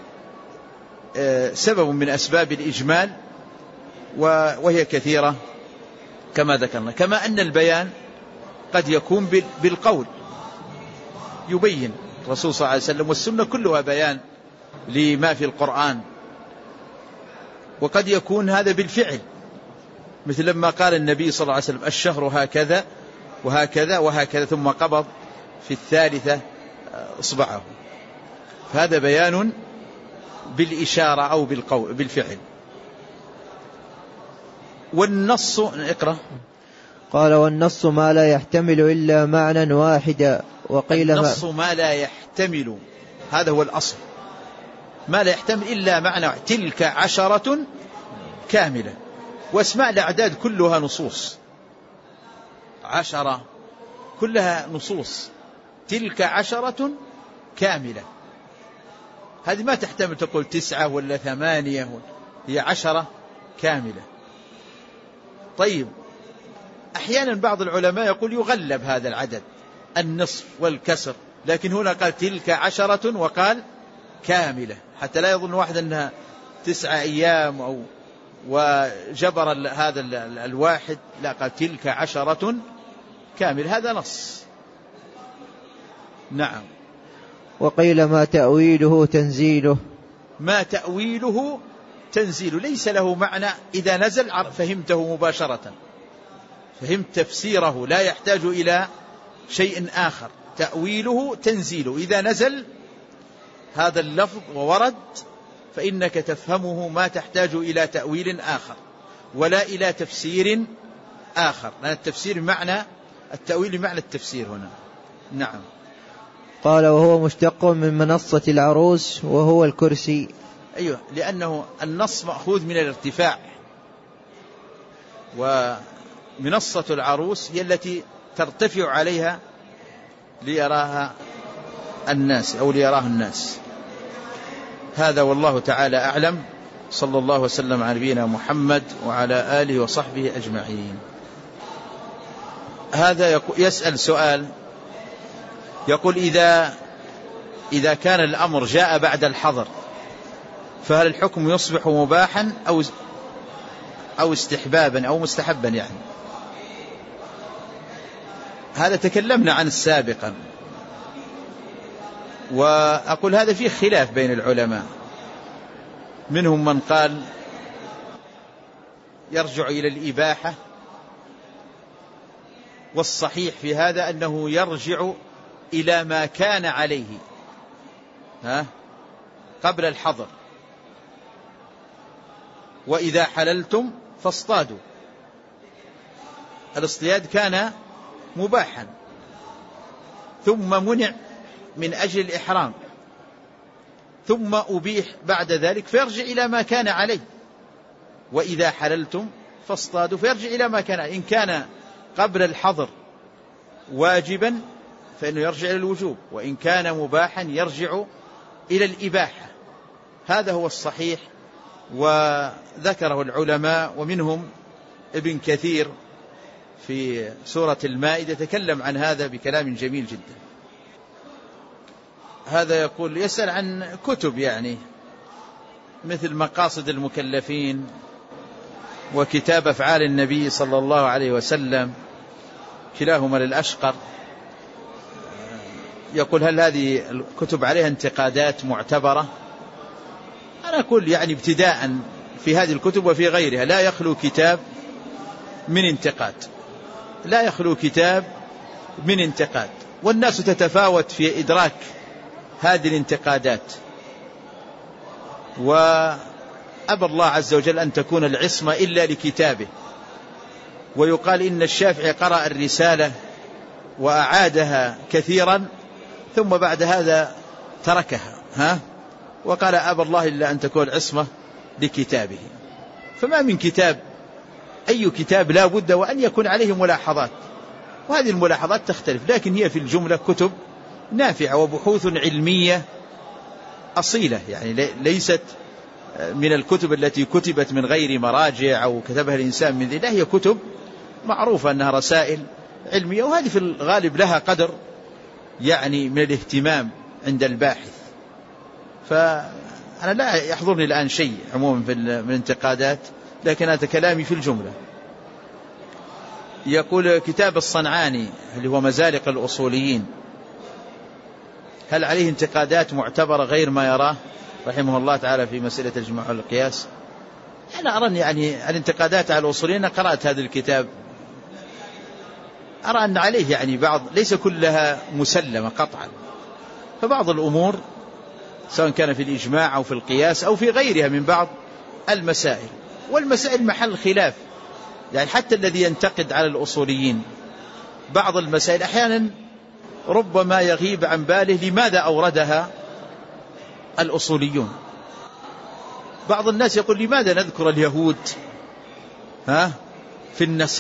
سبب من أسباب الإجمال، وهي كثيرة كما ذكرنا. كما أن البيان قد يكون بالقول، يبين الرسول صلى الله عليه وسلم، والسنة كلها بيان لما في القرآن. وقد يكون هذا بالفعل، مثل لما قال النبي صلى الله عليه وسلم الشهر هكذا وهكذا وهكذا، ثم قبض في الثالثة إصبعه، فهذا بيان بالإشارة أو بالقول بالفعل. والنص اقرأ. قال والنص ما لا يحتمل إلا معنى واحدا. وقيل النص ما لا يحتمل، هذا هو الأصل، ما لا يحتمل إلا معنى واحد. تلك عشرة كاملة. واسماء الأعداد كلها نصوص، عشرة كلها نصوص. تلك عشرة كاملة، هذه ما تحتمل تقول تسعة ولا ثمانية، هي عشرة كاملة. طيب، أحيانا بعض العلماء يقول يغلب هذا العدد، النصف والكسر، لكن هنا قال تلك عشرة وقال كاملة، حتى لا يظن واحد أنها تسعة أيام أو وجبر هذا الواحد، لا، قال تلك عشرة كاملة، هذا نص. نعم. وقيل ما تأويله تنزيله. ما تأويله تنزيله، ليس له معنى إذا نزل فهمته مباشرة، فهمت تفسيره، لا يحتاج إلى شيء آخر. تأويله تنزيله، إذا نزل هذا اللفظ وورد فإنك تفهمه، ما تحتاج إلى تأويل آخر ولا إلى تفسير آخر، لأن التفسير معنى التأويل معنى التفسير هنا. نعم. قال وهو مشتق من منصة العروس وهو الكرسي. أيوه، لأنه النص مأخوذ من الارتفاع، ومنصة العروس هي التي ترتفع عليها ليراها الناس أو ليراها الناس. هذا والله تعالى أعلم. صلى الله وسلم على نبينا محمد وعلى آله وصحبه أجمعين. هذا يسأل سؤال يقول إذا إذا كان الأمر جاء بعد الحظر فهل الحكم يصبح مباحا أو أو استحبابا أو مستحبا؟ يعني هذا تكلمنا عن سابقا، وأقول هذا فيه خلاف بين العلماء، منهم من قال يرجع إلى الإباحة، والصحيح في هذا أنه يرجع إلى ما كان عليه ها قبل الحظر. وإذا حللتم فاصطادوا، الاصطياد كان مباحا ثم منع من أجل الإحرام، ثم أبيح بعد ذلك فيرجع إلى ما كان عليه. وإذا حللتم فاصطادوا فيرجع إلى ما كان. إن كان قبل الحظر واجبا فإنه يرجع إلى الوجوب، وإن كان مباحا يرجع إلى الإباحة. هذا هو الصحيح، وذكره العلماء ومنهم ابن كثير في سورة المائدة تكلم عن هذا بكلام جميل جدا. هذا يقول يسأل عن كتب يعني مثل مقاصد المكلفين وكتاب أفعال النبي صلى الله عليه وسلم، كلاهما للأشقر. يقول هل هذه الكتب عليها انتقادات معتبرة؟ أنا أقول يعني ابتداء في هذه الكتب وفي غيرها لا يخلو كتاب من انتقاد، لا يخلو كتاب من انتقاد، والناس تتفاوت في إدراك هذه الانتقادات. وأبى الله عز وجل أن تكون العصمة إلا لكتابه. ويقال إن الشافعي قرأ الرسالة وأعادها كثيرا ثم بعد هذا تركها ها وقال أبى الله إلا أن تكون العصمة لكتابه. فما من كتاب، أي كتاب لا بد وأن يكون عليه ملاحظات، وهذه الملاحظات تختلف، لكن هي في الجملة كتب نافعة وبحوث علمية أصيلة، يعني ليست من الكتب التي كتبت من غير مراجع أو كتبها الإنسان من ذي، لا هي كتب معروفة أنها رسائل علمية، وهذه في الغالب لها قدر يعني من الاهتمام عند الباحث. فأنا لا يحضرني الآن شيء عموما من الانتقادات، لكن هذا كلامي في الجملة. يقول كتاب الصنعاني اللي هو مزالق الأصوليين هل عليه انتقادات معتبرة غير ما يراه رحمه الله تعالى في مسألة الجمع والقياس؟ أنا أرى يعني الانتقادات على الأصوليين، قرأت هذا الكتاب، أرى أن عليه يعني بعض، ليس كلها مسلمة قطعا، فبعض الأمور سواء كان في الإجماع أو في القياس أو في غيرها من بعض المسائل، والمسائل محل خلاف، يعني حتى الذي ينتقد على الأصوليين بعض المسائل أحيانا ربما يغيب عن باله لماذا أوردها الأصوليون. بعض الناس يقول لماذا نذكر اليهود ها في النسخ،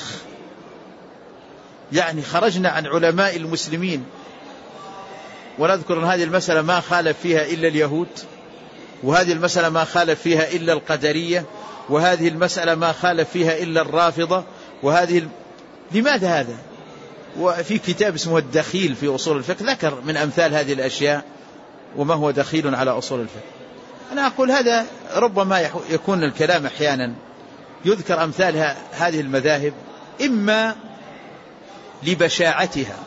يعني خرجنا عن علماء المسلمين ونذكر أن هذه المسألة ما خالف فيها إلا اليهود، وهذه المسألة ما خالف فيها إلا القدرية، وهذه المسألة ما خالف فيها إلا الرافضة، وهذه ال... لماذا هذا؟ وفي كتاب اسمه الدخيل في أصول الفقه ذكر من أمثال هذه الأشياء وما هو دخيل على أصول الفقه. أنا أقول هذا ربما يكون الكلام أحيانا يذكر أمثال هذه المذاهب إما لبشاعتها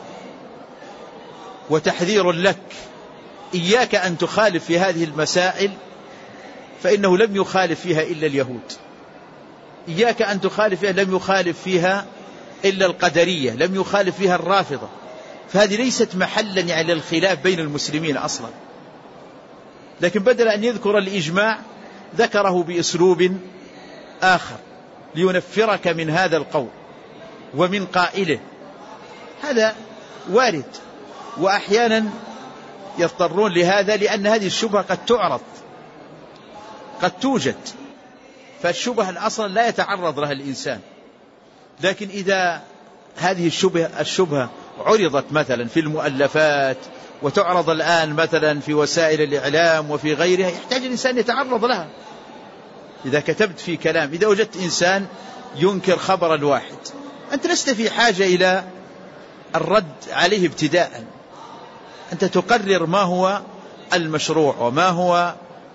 وتحذير لك إياك أن تخالف في هذه المسائل فإنه لم يخالف فيها إلا اليهود، إياك أن تخالف فيها لم يخالف فيها إلا القدرية، لم يخالف فيها الرافضة، فهذه ليست محلا يعني للخلاف بين المسلمين أصلا. لكن بدل أن يذكر الإجماع ذكره بأسلوب آخر لينفرك من هذا القول ومن قائله، هذا وارد. وأحيانا يضطرون لهذا لأن هذه الشبهة قد تعرض، قد توجد، فالشبهة الأصل لا يتعرض لها الإنسان. لكن إذا هذه الشبهة, الشبهة عرضت مثلا في المؤلفات وتعرض الآن مثلا في وسائل الإعلام وفي غيرها، يحتاج الإنسان يتعرض لها. إذا كتبت في كلام، إذا وجدت إنسان ينكر خبر الواحد، أنت لست في حاجة إلى الرد عليه ابتداء، أنت تقرر ما هو المشروع وما هو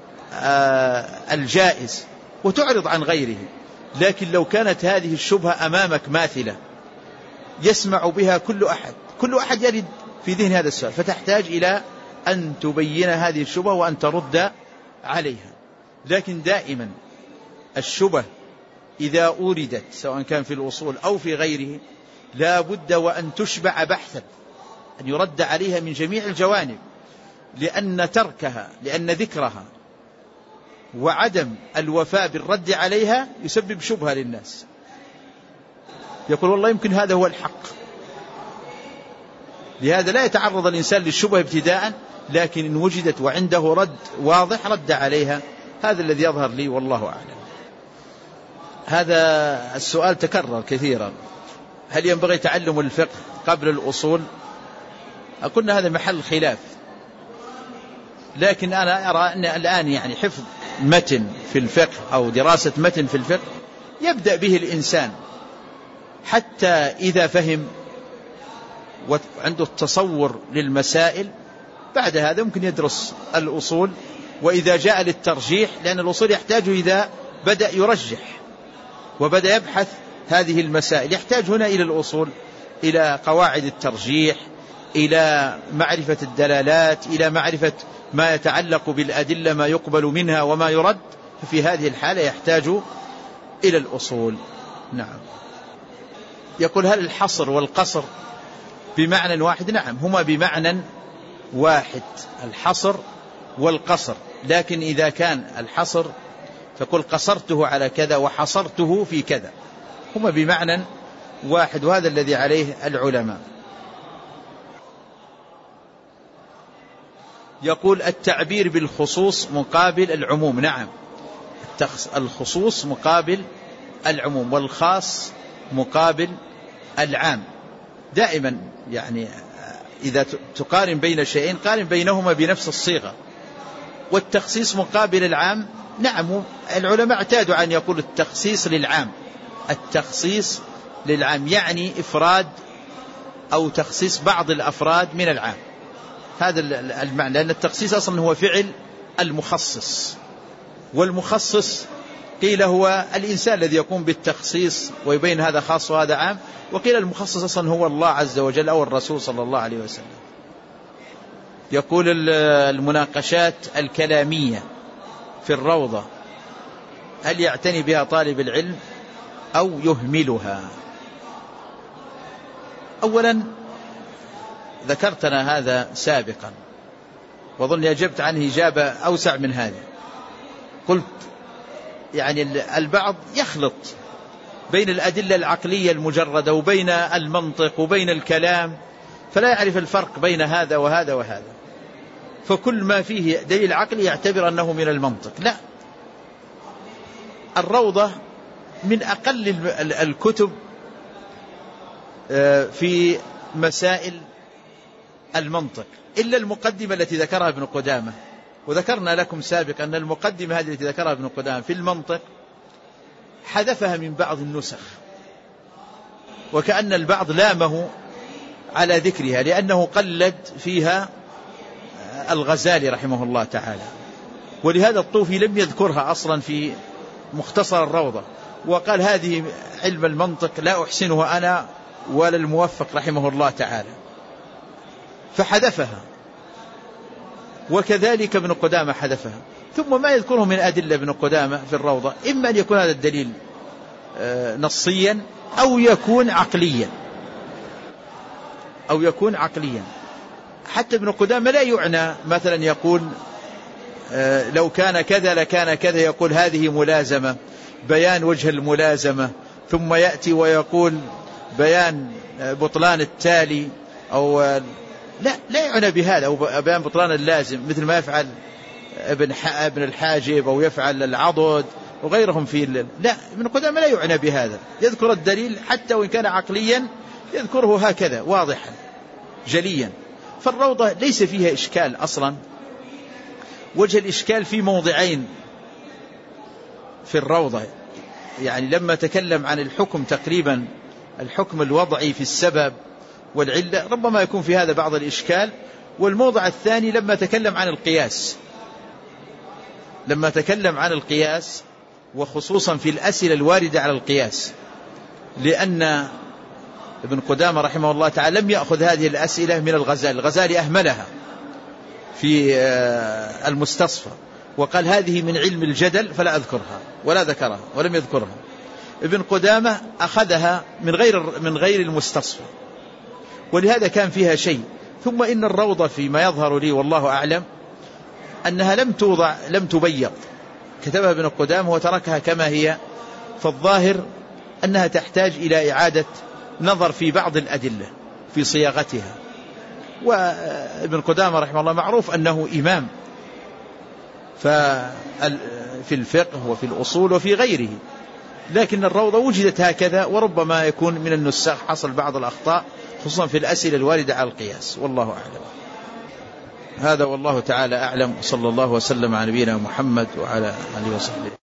الجائز وتعرض عن غيره. لكن لو كانت هذه الشبهة أمامك ماثلة يسمع بها كل أحد، كل أحد يرد في ذهن هذا السؤال، فتحتاج إلى أن تبين هذه الشبهة وأن ترد عليها. لكن دائما الشبه إذا أوردت سواء كان في الأصول أو في غيره لا بد وأن تشبع بحثا، أن يرد عليها من جميع الجوانب، لأن تركها لأن ذكرها وعدم الوفاء بالرد عليها يسبب شبهة للناس. يقول والله يمكن هذا هو الحق، لهذا لا يتعرض الإنسان للشبهة ابتداء، لكن إن وجدت وعنده رد واضح رد عليها. هذا الذي يظهر لي والله أعلم. هذا السؤال تكرر كثيرا، هل ينبغي تعلم الفقه قبل الأصول؟ قلنا هذا محل خلاف، لكن أنا أرى أن الآن يعني حفظ متن في الفقه أو دراسة متن في الفقه يبدأ به الإنسان حتى إذا فهم وعنده التصور للمسائل، بعد هذا ممكن يدرس الأصول. وإذا جاء للترجيح، لأن الأصول يحتاج إذا بدأ يرجح وبدأ يبحث هذه المسائل يحتاج هنا إلى الأصول، إلى قواعد الترجيح، إلى معرفة الدلالات، إلى معرفة ما يتعلق بالأدلة، ما يقبل منها وما يرد. ففي هذه الحالة يحتاج إلى الأصول. نعم. يقول هل الحصر والقصر بمعنى واحد؟ نعم، هما بمعنى واحد، الحصر والقصر. لكن إذا كان الحصر تقول قصرته على كذا وحصرته في كذا، هما بمعنى واحد، وهذا الذي عليه العلماء. يقول التعبير بالخصوص مقابل العموم. نعم، الخصوص مقابل العموم، والخاص مقابل العام. دائما يعني إذا تقارن بين شيئين قارن بينهما بنفس الصيغة. والتخصيص مقابل العام، نعم، العلماء اعتادوا أن يقول التخصيص للعام، التخصيص للعام يعني إفراد أو تخصيص بعض الأفراد من العام. هذا المعنى، لأن التخصيص أصلا هو فعل المخصص، والمخصص قيل هو الإنسان الذي يقوم بالتخصيص ويبين هذا خاص وهذا عام، وقيل المخصص أصلا هو الله عز وجل أو الرسول صلى الله عليه وسلم. يقول المناقشات الكلامية في الروضة هل يعتني بها طالب العلم أو يهملها؟ أولا ذكرتنا هذا سابقا، وظن أجبت عنه إجابة أوسع من هذه. قلت يعني البعض يخلط بين الأدلة العقلية المجردة وبين المنطق وبين الكلام، فلا يعرف الفرق بين هذا وهذا وهذا، فكل ما فيه دليل عقلي يعتبر أنه من المنطق. لا، الروضة من أقل الكتب في مسائل المنطق، إلا المقدمة التي ذكرها ابن قدامة. وذكرنا لكم سابقا أن المقدمة هذه التي ذكرها ابن قدامة في المنطق حذفها من بعض النسخ، وكأن البعض لامه على ذكرها لأنه قلد فيها الغزالي رحمه الله تعالى، ولهذا الطوفي لم يذكرها أصلا في مختصر الروضة، وقال هذه علم المنطق لا أحسنه أنا ولا الموفق رحمه الله تعالى، فحذفها. وكذلك ابن قدامة حذفها. ثم ما يذكره من أدلة ابن قدامة في الروضة إما أن يكون هذا الدليل نصيا أو يكون عقليا أو يكون عقليا. حتى ابن قدامة لا يعنى مثلا يقول لو كان كذا لكان كذا، يقول هذه ملازمة، بيان وجه الملازمة، ثم يأتي ويقول بيان بطلان التالي، أو لا لا يعنى بهذا، أو بيان بطلان اللازم مثل ما يفعل ابن ابن الحاجب أو يفعل العضد وغيرهم في الليل. لا، ابن قدامة لا يعنى بهذا، يذكر الدليل حتى وإن كان عقليا يذكره هكذا واضحا جليا. فالروضة ليس فيها إشكال أصلا. وجه الإشكال في موضعين في الروضة، يعني لما تكلم عن الحكم تقريبا الحكم الوضعي في السبب والعلة ربما يكون في هذا بعض الإشكال. والموضع الثاني لما تكلم عن القياس، لما تكلم عن القياس وخصوصا في الأسئلة الواردة على القياس، لأن ابن قدامة رحمه الله تعالى لم يأخذ هذه الأسئلة من الغزالي، الغزالي أهملها في المستصفى وقال هذه من علم الجدل فلا أذكرها، ولا ذكرها ولم يذكرها. ابن قدامة أخذها من غير من غير المستصفى، ولهذا كان فيها شيء. ثم إن الروضة فيما يظهر لي والله أعلم أنها لم توضع لم تبيض، كتبها ابن قدامة وتركها كما هي، فالظاهر أنها تحتاج إلى إعادة نظر في بعض الأدلة في صياغتها. وابن قدامة رحمه الله معروف أنه إمام في الفقه وفي الأصول وفي غيره، لكن الروضة وجدت هكذا، وربما يكون من النساخ حصل بعض الأخطاء خصوصا في الأسئلة الواردة على القياس، والله أعلم. هذا والله تعالى أعلم، صلى الله وسلم على نبينا محمد وعلى آله وصحبه.